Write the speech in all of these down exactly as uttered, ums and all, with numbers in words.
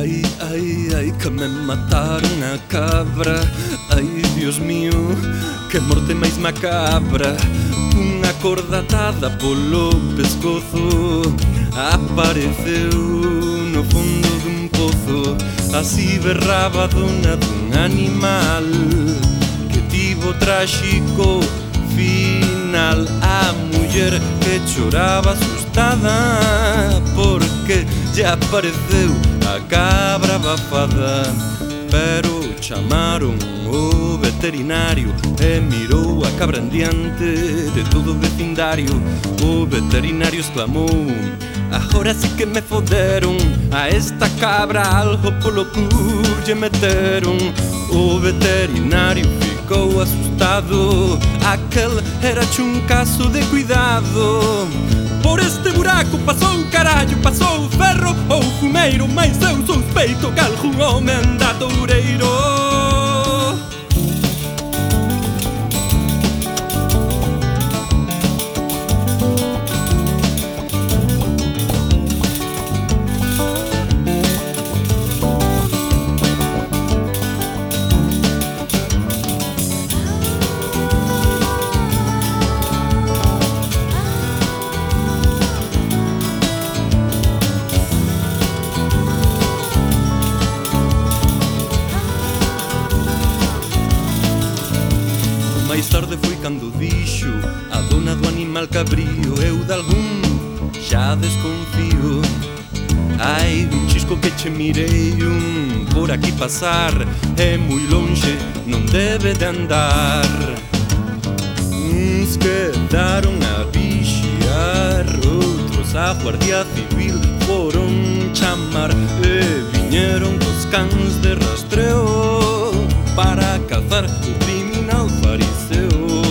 Ai, ai, ai, que me mataron a cabra. Ai, Dios mío, que morte máis macabra. Unha corda atada polo pescozo apareceu no fondo dun pozo. Así berraba a dona dun animal que tivo tráxico final. A muller que choraba asustada porque lle apareceu a cabra bafada. Pero chamaron o veterinario e mirou a cabra en diante de todo o vecindario. O veterinario exclamou: agora sí que me foderon, a esta cabra algo polo cu lle meteron. O veterinario ficou asustado, aquel era un caso de cuidado. Por este buraco pasou o carallo, pasou o ferro ou o fumeiro, mas eu sospeito que algún home anda toureiro. Mais tarde foi cando dixo a dona do animal cabrío: eu de algún xa desconfío. Ai, un chisco que che mirei un por aquí pasar, é moi longe, non debe de andar. Uns quedaron a vixiar, outros a guardia civil foron chamar e viñeron cos cans de rastreo para cazar o criminal fariseo.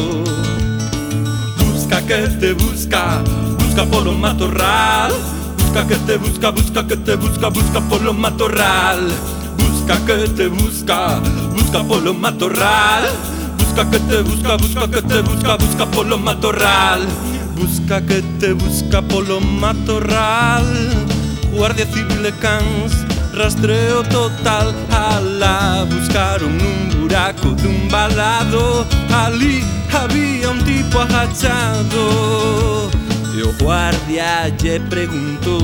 Busca que te busca, busca polo matorral. Busca que te busca, busca que te busca, busca polo matorral. Busca que te busca, busca polo matorral. Busca que te busca, busca que te busca, busca polo matorral. Busca que te busca polo matorral. Guardia civil e cans, rastreo total. Alá buscaron nun buraco dun balado. Ali había un tipo agachado e o guardia lle preguntou: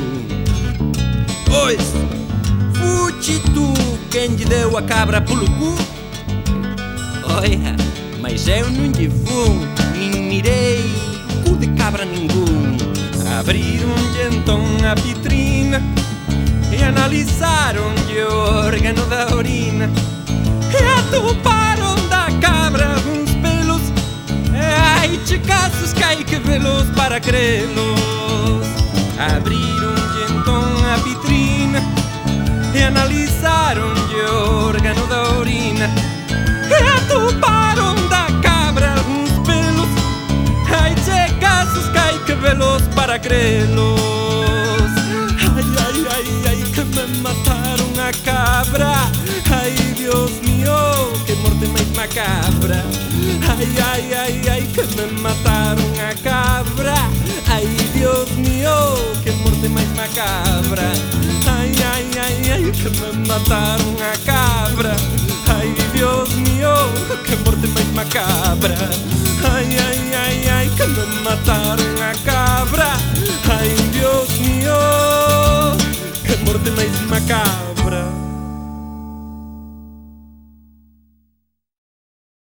ois, fuchi tú quen lle deu a cabra polo cu? Oia, mas eu non lle fun, nin mirei cu de cabra ningún. Abrironlle entón a vitrina e analizaronlle o órgano da orina e atoparon da cabra uns pelos. E ai, che casos que hai que velos para crelos. Abrironlle entón a vitrina e analizaronlle o órgano da orina e atoparon da cabra uns pelos. Ai, che casos que hai que velos para crelos. Ai, ai, ai, ai, que me mataron a cabra. Ai, Dios mío, que morte máis macabra. Ai, ai, ai, ai, que me mataron a cabra. Ai, Dios mío, que morte máis macabra. Ai, ai, ai, ai, que me mataron